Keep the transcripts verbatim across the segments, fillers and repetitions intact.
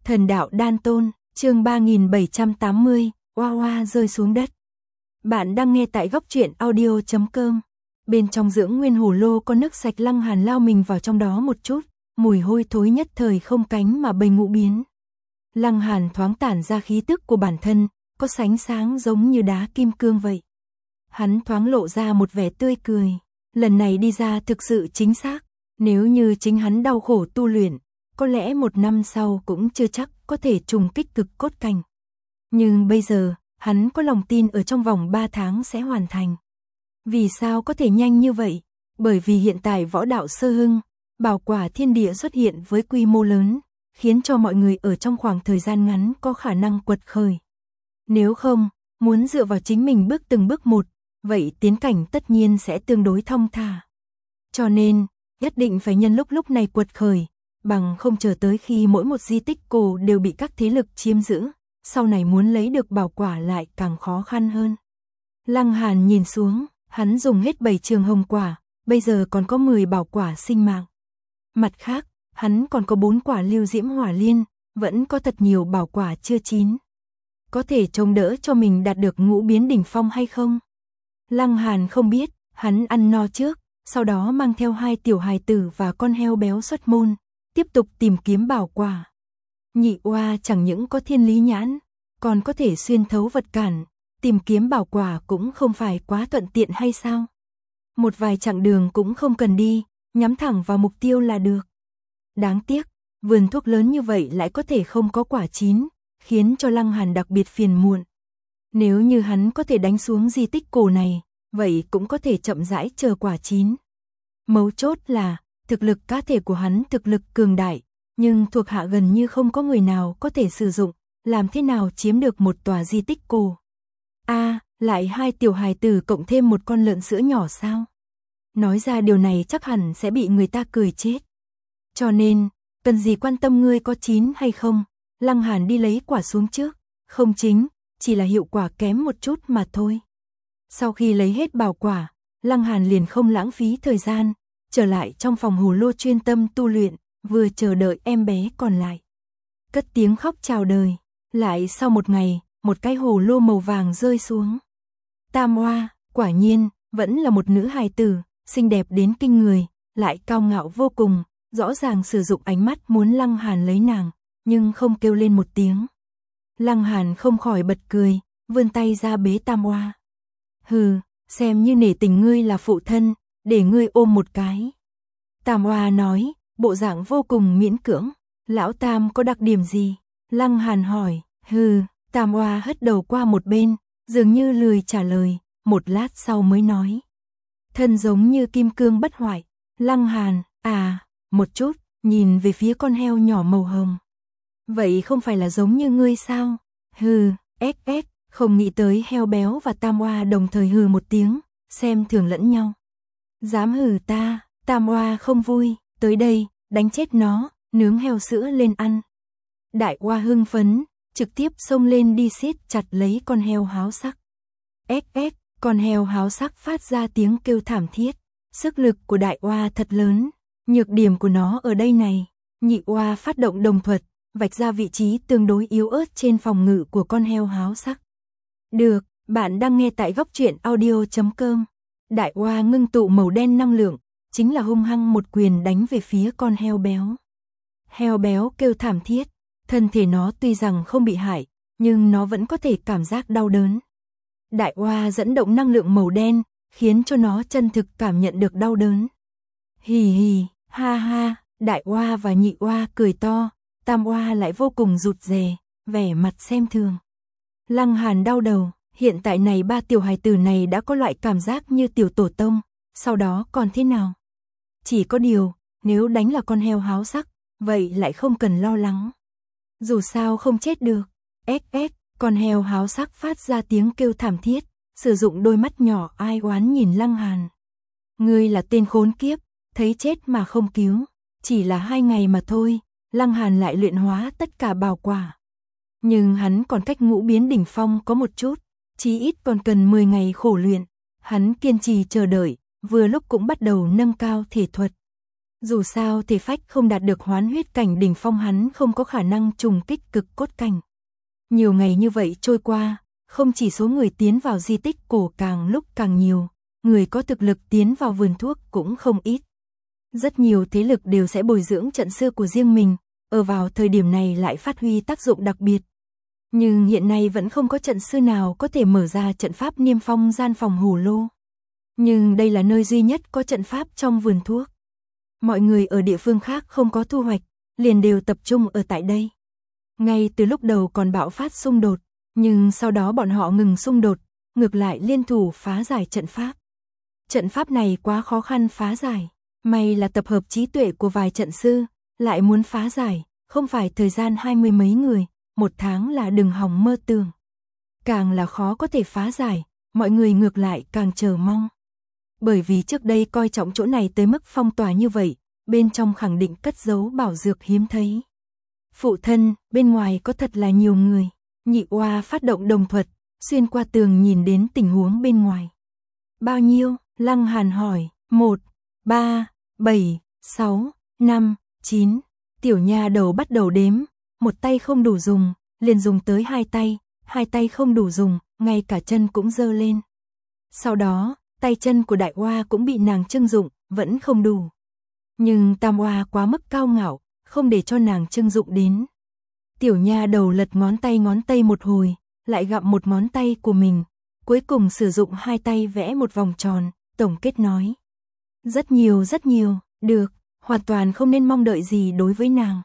Thần đạo đan tôn, chương ba nghìn bảy trăm tám mươi, oa oa rơi xuống đất. Bạn đang nghe tại góc truyện audio chấm com. Bên trong dưỡng nguyên hồ lô có nước sạch, Lăng Hàn lao mình vào trong đó một chút, mùi hôi thối nhất thời không cánh mà bay ngũ biến. Lăng Hàn thoáng tản ra khí tức của bản thân, có sánh sáng giống như đá kim cương vậy. Hắn thoáng lộ ra một vẻ tươi cười, lần này đi ra thực sự chính xác, nếu như chính hắn đau khổ tu luyện, có lẽ một năm sau cũng chưa chắc có thể trùng kích cực cốt cảnh. Nhưng bây giờ, hắn có lòng tin ở trong vòng ba tháng sẽ hoàn thành. Vì sao có thể nhanh như vậy? Bởi vì hiện tại võ đạo sơ hưng, bảo quả thiên địa xuất hiện với quy mô lớn, khiến cho mọi người ở trong khoảng thời gian ngắn có khả năng quật khởi. Nếu không, muốn dựa vào chính mình bước từng bước một, vậy tiến cảnh tất nhiên sẽ tương đối thong thả. Cho nên, nhất định phải nhân lúc lúc này quật khởi, bằng không chờ tới khi mỗi một di tích cổ đều bị các thế lực chiếm giữ, sau này muốn lấy được bảo quả lại càng khó khăn hơn. Lăng Hàn nhìn xuống, hắn dùng hết bảy trường hồng quả, bây giờ còn có mười bảo quả sinh mạng. Mặt khác, hắn còn có bốn quả lưu diễm hỏa liên, vẫn có thật nhiều bảo quả chưa chín. Có thể chống đỡ cho mình đạt được ngũ biến đỉnh phong hay không? Lăng Hàn không biết, hắn ăn no trước, sau đó mang theo hai tiểu hài tử và con heo béo xuất môn, tiếp tục tìm kiếm bảo quả. Nhị oa chẳng những có thiên lý nhãn, còn có thể xuyên thấu vật cản, tìm kiếm bảo quả cũng không phải quá thuận tiện hay sao? Một vài chặng đường cũng không cần đi, nhắm thẳng vào mục tiêu là được. Đáng tiếc, vườn thuốc lớn như vậy lại có thể không có quả chín, khiến cho Lăng Hàn đặc biệt phiền muộn. Nếu như hắn có thể đánh xuống di tích cổ này, vậy cũng có thể chậm rãi chờ quả chín. Mấu chốt là, thực lực cá thể của hắn thực lực cường đại, nhưng thuộc hạ gần như không có người nào có thể sử dụng, làm thế nào chiếm được một tòa di tích cổ. A, à, lại hai tiểu hài tử cộng thêm một con lợn sữa nhỏ sao? Nói ra điều này chắc hẳn sẽ bị người ta cười chết. Cho nên, cần gì quan tâm ngươi có chín hay không, Lăng Hàn đi lấy quả xuống trước, không chính, chỉ là hiệu quả kém một chút mà thôi. Sau khi lấy hết bảo quả, Lăng Hàn liền không lãng phí thời gian, trở lại trong phòng hồ lô chuyên tâm tu luyện, vừa chờ đợi em bé còn lại. Cất tiếng khóc chào đời, lại sau một ngày, một cái hồ lô màu vàng rơi xuống. Tam oa, quả nhiên, vẫn là một nữ hài tử, xinh đẹp đến kinh người, lại cao ngạo vô cùng, rõ ràng sử dụng ánh mắt muốn Lăng Hàn lấy nàng, nhưng không kêu lên một tiếng. Lăng Hàn không khỏi bật cười, vươn tay ra bế Tam oa. Hừ, xem như nể tình ngươi là phụ thân, để ngươi ôm một cái. Tam oa nói, bộ dạng vô cùng miễn cưỡng. Lão Tam có đặc điểm gì? Lăng Hàn hỏi. Hừ, Tam oa hất đầu qua một bên, dường như lười trả lời, một lát sau mới nói. Thân giống như kim cương bất hoại. Lăng Hàn, à, một chút, nhìn về phía con heo nhỏ màu hồng. Vậy không phải là giống như ngươi sao? Hừ, ếch ếch, không nghĩ tới heo béo và Tam oa đồng thời hừ một tiếng, xem thường lẫn nhau. Dám hừ ta, Tam oa không vui, tới đây, đánh chết nó, nướng heo sữa lên ăn. Đại oa hưng phấn, trực tiếp xông lên đi siết chặt lấy con heo háo sắc. Ếch ếch, con heo háo sắc phát ra tiếng kêu thảm thiết, sức lực của đại oa thật lớn, nhược điểm của nó ở đây này. Nhị oa phát động đồng thuật, vạch ra vị trí tương đối yếu ớt trên phòng ngự của con heo háo sắc. Được, bạn đang nghe tại góc truyện audio chấm com. Đại oa ngưng tụ màu đen năng lượng, chính là hung hăng một quyền đánh về phía con heo béo. Heo béo kêu thảm thiết, thân thể nó tuy rằng không bị hại, nhưng nó vẫn có thể cảm giác đau đớn. Đại oa dẫn động năng lượng màu đen, khiến cho nó chân thực cảm nhận được đau đớn. Hì hì, ha ha, đại oa và nhị oa cười to, Tam oa lại vô cùng rụt rè, vẻ mặt xem thường. Lăng Hàn đau đầu, hiện tại này ba tiểu hài tử này đã có loại cảm giác như tiểu tổ tông, sau đó còn thế nào? Chỉ có điều, nếu đánh là con heo háo sắc, vậy lại không cần lo lắng. Dù sao không chết được. Ếch ếch, con heo háo sắc phát ra tiếng kêu thảm thiết, sử dụng đôi mắt nhỏ ai oán nhìn Lăng Hàn. Ngươi là tên khốn kiếp, thấy chết mà không cứu, chỉ là hai ngày mà thôi, Lăng Hàn lại luyện hóa tất cả bảo quả. Nhưng hắn còn cách ngũ biến đỉnh phong có một chút, chí ít còn cần mười ngày khổ luyện. Hắn kiên trì chờ đợi, vừa lúc cũng bắt đầu nâng cao thể thuật. Dù sao thể phách không đạt được hoán huyết cảnh đỉnh phong hắn không có khả năng trùng kích cực cốt cảnh. Nhiều ngày như vậy trôi qua, không chỉ số người tiến vào di tích cổ càng lúc càng nhiều, người có thực lực tiến vào vườn thuốc cũng không ít. Rất nhiều thế lực đều sẽ bồi dưỡng trận sư của riêng mình, ở vào thời điểm này lại phát huy tác dụng đặc biệt. Nhưng hiện nay vẫn không có trận sư nào có thể mở ra trận pháp niêm phong gian phòng hổ lô. Nhưng đây là nơi duy nhất có trận pháp trong vườn thuốc. Mọi người ở địa phương khác không có thu hoạch, liền đều tập trung ở tại đây. Ngay từ lúc đầu còn bạo phát xung đột, nhưng sau đó bọn họ ngừng xung đột, ngược lại liên thủ phá giải trận pháp. Trận pháp này quá khó khăn phá giải, may là tập hợp trí tuệ của vài trận sư, lại muốn phá giải, không phải thời gian hai mươi mấy người, một tháng là đừng hòng mơ tưởng. Càng là khó có thể phá giải, mọi người ngược lại càng chờ mong. Bởi vì trước đây coi trọng chỗ này tới mức phong tỏa như vậy, bên trong khẳng định cất giấu bảo dược hiếm thấy. Phụ thân, bên ngoài có thật là nhiều người. Nhị oa phát động đồng thuật, xuyên qua tường nhìn đến tình huống bên ngoài. Bao nhiêu? Lăng Hàn hỏi. Một, ba, bảy, sáu, năm, chín. Tiểu nha đầu bắt đầu đếm, một tay không đủ dùng, liền dùng tới hai tay, hai tay không đủ dùng, ngay cả chân cũng giơ lên. Sau đó, tay chân của đại oa cũng bị nàng trưng dụng, vẫn không đủ. Nhưng tam oa quá mức cao ngạo, không để cho nàng trưng dụng đến. Tiểu nha đầu lật ngón tay ngón tay một hồi, lại gặm một ngón tay của mình, cuối cùng sử dụng hai tay vẽ một vòng tròn, tổng kết nói. Rất nhiều rất nhiều, được, hoàn toàn không nên mong đợi gì đối với nàng.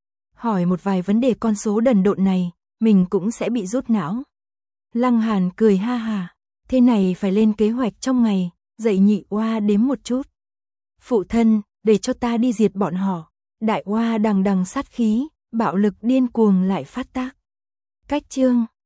Hỏi một vài vấn đề con số đần độn này, mình cũng sẽ bị rút não. Lăng Hàn cười ha hà, thế này phải lên kế hoạch trong ngày, dạy nhị oa đếm một chút. Phụ thân, để cho ta đi diệt bọn họ. Đại oa đằng đằng sát khí, bạo lực điên cuồng lại phát tác. Cách chương